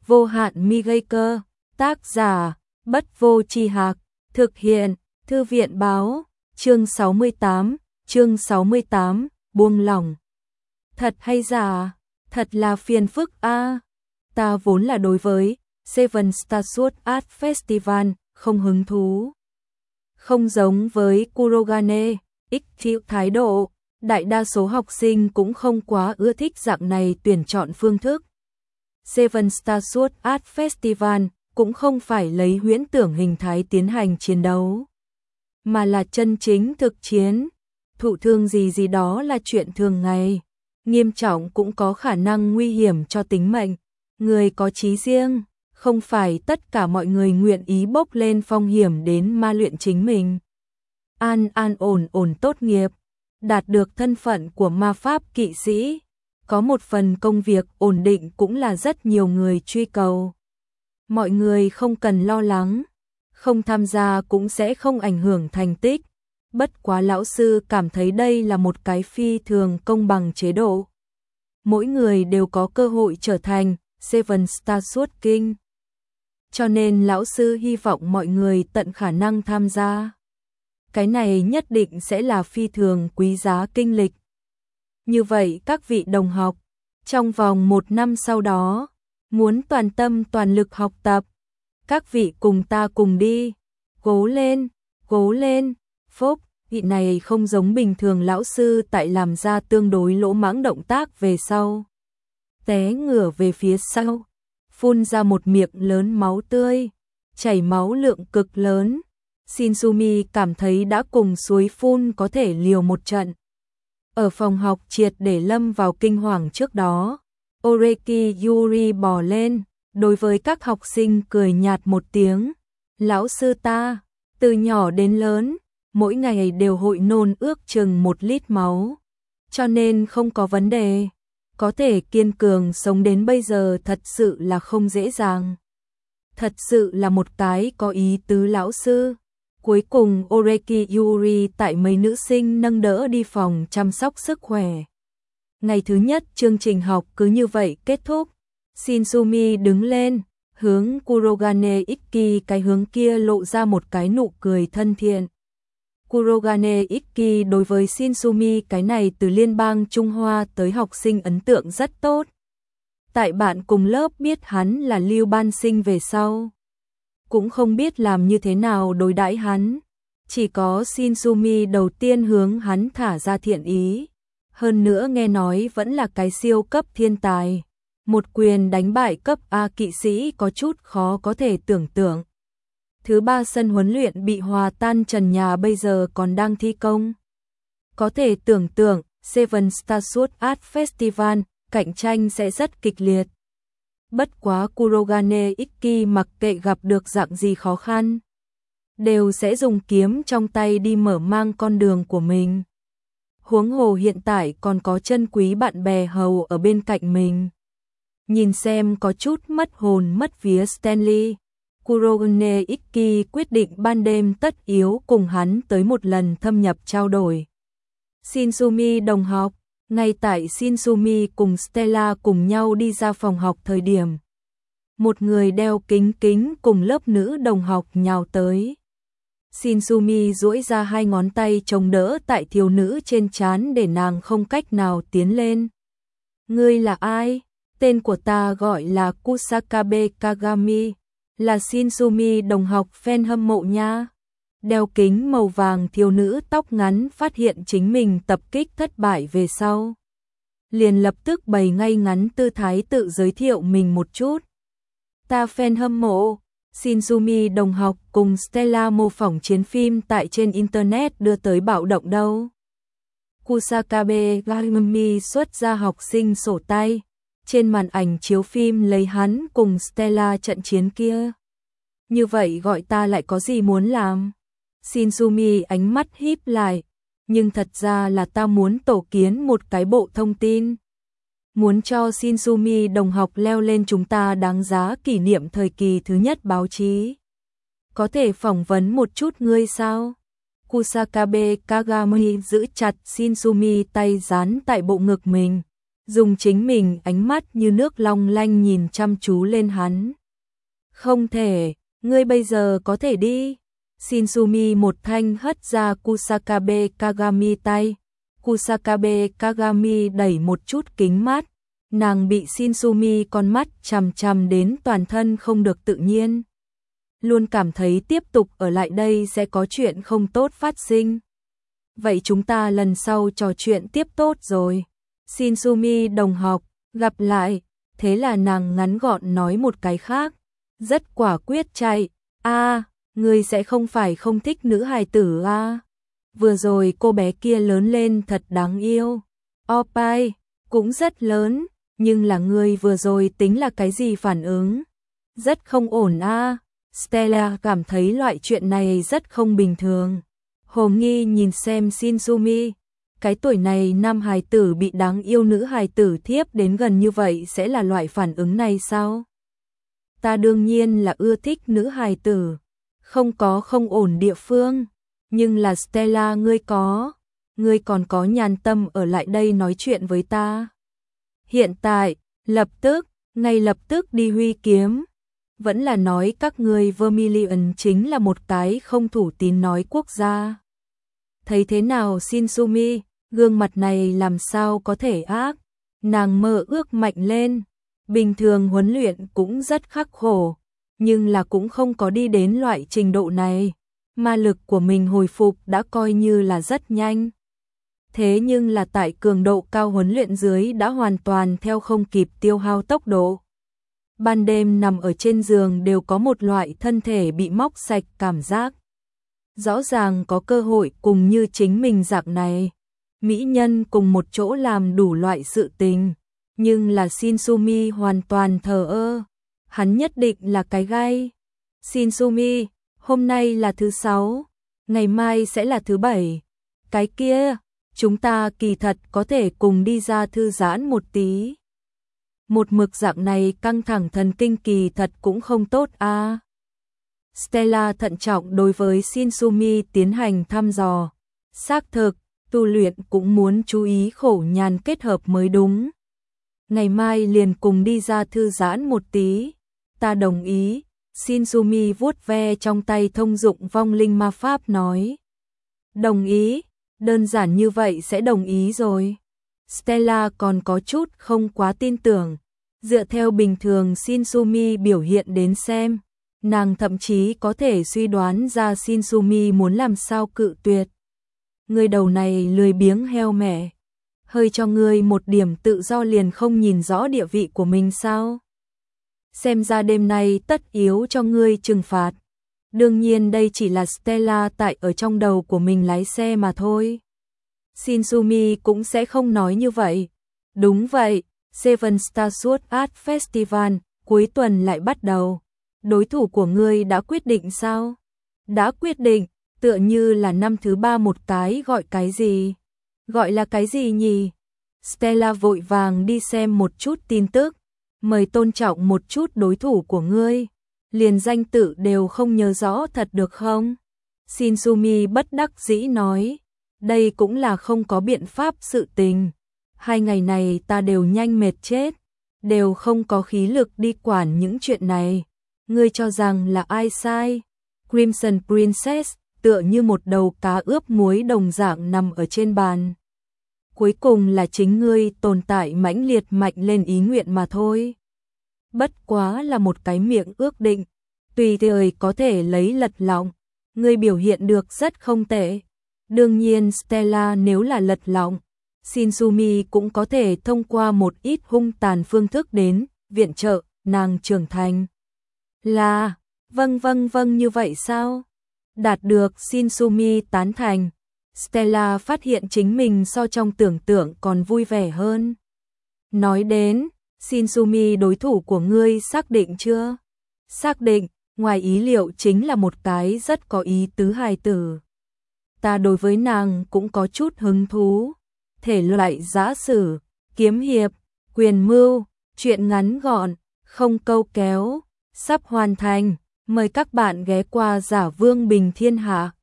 Vô hạn mi gây cơ. Tác giả, Bất Vô Tri Hạc. Thực hiện, Thư viện Báo. Chương 68, buông lỏng. Thật hay giả? Thật là phiền phức a. Ta vốn là đối với Seven Stars Art Festival không hứng thú. Không giống với Kurogane, chịu thái độ, đại đa số học sinh cũng không quá ưa thích dạng này tuyển chọn phương thức. Seven Stars Art Festival cũng không phải lấy huyễn tưởng hình thái tiến hành chiến đấu, mà là chân chính thực chiến. Thụ thương gì đó là chuyện thường ngày, nghiêm trọng cũng có khả năng nguy hiểm cho tính mệnh. Người có chí riêng, không phải tất cả mọi người nguyện ý bốc lên phong hiểm đến ma luyện chính mình. An ổn tốt nghiệp, đạt được thân phận của ma pháp kỵ sĩ, có một phần công việc ổn định cũng là rất nhiều người truy cầu. Mọi người không cần lo lắng, không tham gia cũng sẽ không ảnh hưởng thành tích. Bất quá lão sư cảm thấy đây là một cái phi thường công bằng chế độ. Mỗi người đều có cơ hội trở thành Seven Stars King. Cho nên lão sư hy vọng mọi người tận khả năng tham gia. Cái này nhất định sẽ là phi thường quý giá kinh lịch. Như vậy các vị đồng học, trong vòng 1 năm sau đó, muốn toàn tâm toàn lực học tập, các vị cùng ta cùng đi. Cố lên, phúc. Vị này không giống bình thường lão sư tại làm ra tương đối lỗ mãng động tác về sau. Té ngửa về phía sau, phun ra một miệng lớn máu tươi, chảy máu lượng cực lớn. Shinsumi cảm thấy đã cùng suối phun có thể liều một trận. Ở phòng học triệt để lâm vào kinh hoàng trước đó, Oreki Yuri bò lên, đối với các học sinh cười nhạt một tiếng. Lão sư ta, từ nhỏ đến lớn, mỗi ngày đều hội nôn ước chừng 1 lít máu, cho nên không có vấn đề. Có thể kiên cường sống đến bây giờ thật sự là không dễ dàng. Thật sự là một cái có ý tứ lão sư. Cuối cùng Oreki Yuri tại mấy nữ sinh nâng đỡ đi phòng chăm sóc sức khỏe. Ngày thứ nhất chương trình học cứ như vậy kết thúc. Shinsumi đứng lên, hướng Kurogane Ikki cái hướng kia lộ ra một cái nụ cười thân thiện. Kurogane Ikki đối với Shinsumi cái này từ liên bang Trung Hoa tới học sinh ấn tượng rất tốt. Tại bạn cùng lớp biết hắn là lưu ban sinh về sau, cũng không biết làm như thế nào đối đãi hắn. Chỉ có Shinsumi đầu tiên hướng hắn thả ra thiện ý. Hơn nữa nghe nói vẫn là cái siêu cấp thiên tài. Một quyền đánh bại cấp A kỵ sĩ có chút khó có thể tưởng tượng. Thứ 3 sân huấn luyện bị hòa tan trần nhà bây giờ còn đang thi công. Có thể tưởng tượng, Seven Stars Art Festival, cạnh tranh sẽ rất kịch liệt. Bất quá Kurogane Ikki mặc kệ gặp được dạng gì khó khăn, đều sẽ dùng kiếm trong tay đi mở mang con đường của mình. Huống hồ hiện tại còn có chân quý bạn bè hầu ở bên cạnh mình. Nhìn xem có chút mất hồn mất vía Stanley, Kurogane Ikki quyết định ban đêm tất yếu cùng hắn tới một lần thâm nhập trao đổi. Shinsumi đồng học, ngay tại Shinsumi cùng Stella cùng nhau đi ra phòng học thời điểm, một người đeo kính cùng lớp nữ đồng học nhào tới. Shinsumi duỗi ra 2 ngón tay chống đỡ tại thiếu nữ trên trán để nàng không cách nào tiến lên. Ngươi là ai? Tên của ta gọi là Kusakabe Kagami, là Shinsumi đồng học fan hâm mộ nha. Đeo kính màu vàng thiếu nữ tóc ngắn phát hiện chính mình tập kích thất bại về sau, liền lập tức bày ngay ngắn tư thái tự giới thiệu mình một chút. Ta fan hâm mộ. Shinsumi đồng học cùng Stella mô phỏng chiến phim tại trên internet đưa tới bạo động đâu. Kusakabe Kagami xuất ra học sinh sổ tay, trên màn ảnh chiếu phim lấy hắn cùng Stella trận chiến kia. Như vậy gọi ta lại có gì muốn làm? Shinsumi ánh mắt híp lại, nhưng thật ra là ta muốn tổ kiến một cái bộ thông tin. Muốn cho Shinsumi đồng học leo lên chúng ta đáng giá kỷ niệm thời kỳ thứ nhất báo chí. Có thể phỏng vấn một chút ngươi sao? Kusakabe Kagami giữ chặt Shinsumi tay dán tại bộ ngực mình, dùng chính mình ánh mắt như nước long lanh nhìn chăm chú lên hắn. Không thể, ngươi bây giờ có thể đi. Shinsumi một thanh hất ra Kusakabe Kagami tay. Kusakabe Kagami đẩy một chút kính mắt. Nàng bị Shinsumi con mắt chằm chằm đến toàn thân không được tự nhiên. Luôn cảm thấy tiếp tục ở lại đây sẽ có chuyện không tốt phát sinh. Vậy chúng ta lần sau trò chuyện tiếp tốt rồi. Shinsumi đồng học, gặp lại. Thế là nàng ngắn gọn nói một cái khác. Rất quả quyết chạy. Ngươi sẽ không phải không thích nữ hài tử à? Vừa rồi cô bé kia lớn lên thật đáng yêu. Opai, cũng rất lớn, nhưng là ngươi vừa rồi tính là cái gì phản ứng? Rất không ổn à? Stella cảm thấy loại chuyện này rất không bình thường. Hồ nghi nhìn xem Shinsumi. Cái tuổi này nam hài tử bị đáng yêu nữ hài tử thiếp đến gần như vậy sẽ là loại phản ứng này sao? Ta đương nhiên là ưa thích nữ hài tử. Không có không ổn địa phương. Nhưng là Stella ngươi còn có nhàn tâm ở lại đây nói chuyện với ta. Hiện tại, ngay lập tức đi huy kiếm. Vẫn là nói các ngươi Vermilion chính là một cái không thủ tín nói quốc gia. Thấy thế nào Shinsumi, gương mặt này làm sao có thể ác. Nàng mơ ước mạnh lên. Bình thường huấn luyện cũng rất khắc khổ. Nhưng là cũng không có đi đến loại trình độ này. Ma lực của mình hồi phục đã coi như là rất nhanh. Thế nhưng là tại cường độ cao huấn luyện dưới đã hoàn toàn theo không kịp tiêu hao tốc độ. Ban đêm nằm ở trên giường đều có một loại thân thể bị móc sạch cảm giác. Rõ ràng có cơ hội cùng như chính mình dạng này. Mỹ nhân cùng một chỗ làm đủ loại sự tình. Nhưng là Shinsumi hoàn toàn thờ ơ. Hắn nhất định là cái gai. Shinsumi, hôm nay là thứ 6, ngày mai sẽ là thứ 7. Cái kia, chúng ta kỳ thật có thể cùng đi ra thư giãn một tí. Một mực dạng này căng thẳng thần kinh kỳ thật cũng không tốt à. Stella thận trọng đối với Shinsumi tiến hành thăm dò. Xác thực, tu luyện cũng muốn chú ý khổ nhàn kết hợp mới đúng. Ngày mai liền cùng đi ra thư giãn một tí. Ta đồng ý. Shinsumi vuốt ve trong tay thông dụng vong linh ma pháp nói. Đồng ý, đơn giản như vậy sẽ đồng ý rồi. Stella còn có chút không quá tin tưởng. Dựa theo bình thường Shinsumi biểu hiện đến xem, nàng thậm chí có thể suy đoán ra Shinsumi muốn làm sao cự tuyệt. Người đầu này lười biếng heo mẹ. Hơi cho ngươi một điểm tự do liền không nhìn rõ địa vị của mình sao? Xem ra đêm nay tất yếu cho ngươi trừng phạt. Đương nhiên đây chỉ là Stella tại ở trong đầu của mình lái xe mà thôi. Shinsumi cũng sẽ không nói như vậy. Đúng vậy, Seven Star Sword Art Festival cuối tuần lại bắt đầu. Đối thủ của ngươi đã quyết định sao? Đã quyết định, tựa như là năm thứ 3 một cái gọi cái gì? Gọi là cái gì nhỉ? Stella vội vàng đi xem một chút tin tức. Mời tôn trọng một chút đối thủ của ngươi. Liền danh tự đều không nhớ rõ thật được không? Shinsumi bất đắc dĩ nói. Đây cũng là không có biện pháp sự tình. 2 ngày này ta đều nhanh mệt chết. Đều không có khí lực đi quản những chuyện này. Ngươi cho rằng là ai sai? Crimson Princess tựa như một đầu cá ướp muối đồng dạng nằm ở trên bàn. Cuối cùng là chính ngươi tồn tại mãnh liệt mạnh lên ý nguyện mà thôi. Bất quá là một cái miệng ước định, tùy thời có thể lấy lật lọng. Ngươi biểu hiện được rất không tệ. Đương nhiên Stella nếu là lật lọng, Shinsumi cũng có thể thông qua một ít hung tàn phương thức đến viện trợ nàng trưởng thành. Là, vâng như vậy sao? Đạt được Shinsumi tán thành. Stella phát hiện chính mình so trong tưởng tượng còn vui vẻ hơn. Nói đến, Shinsumi đối thủ của ngươi xác định chưa? Xác định, ngoài ý liệu chính là một cái rất có ý tứ hài tử. Ta đối với nàng cũng có chút hứng thú. Thể loại giã sử, kiếm hiệp, quyền mưu, truyện ngắn gọn, không câu kéo, sắp hoàn thành. Mời các bạn ghé qua Giả Vương Bình Thiên Hạ.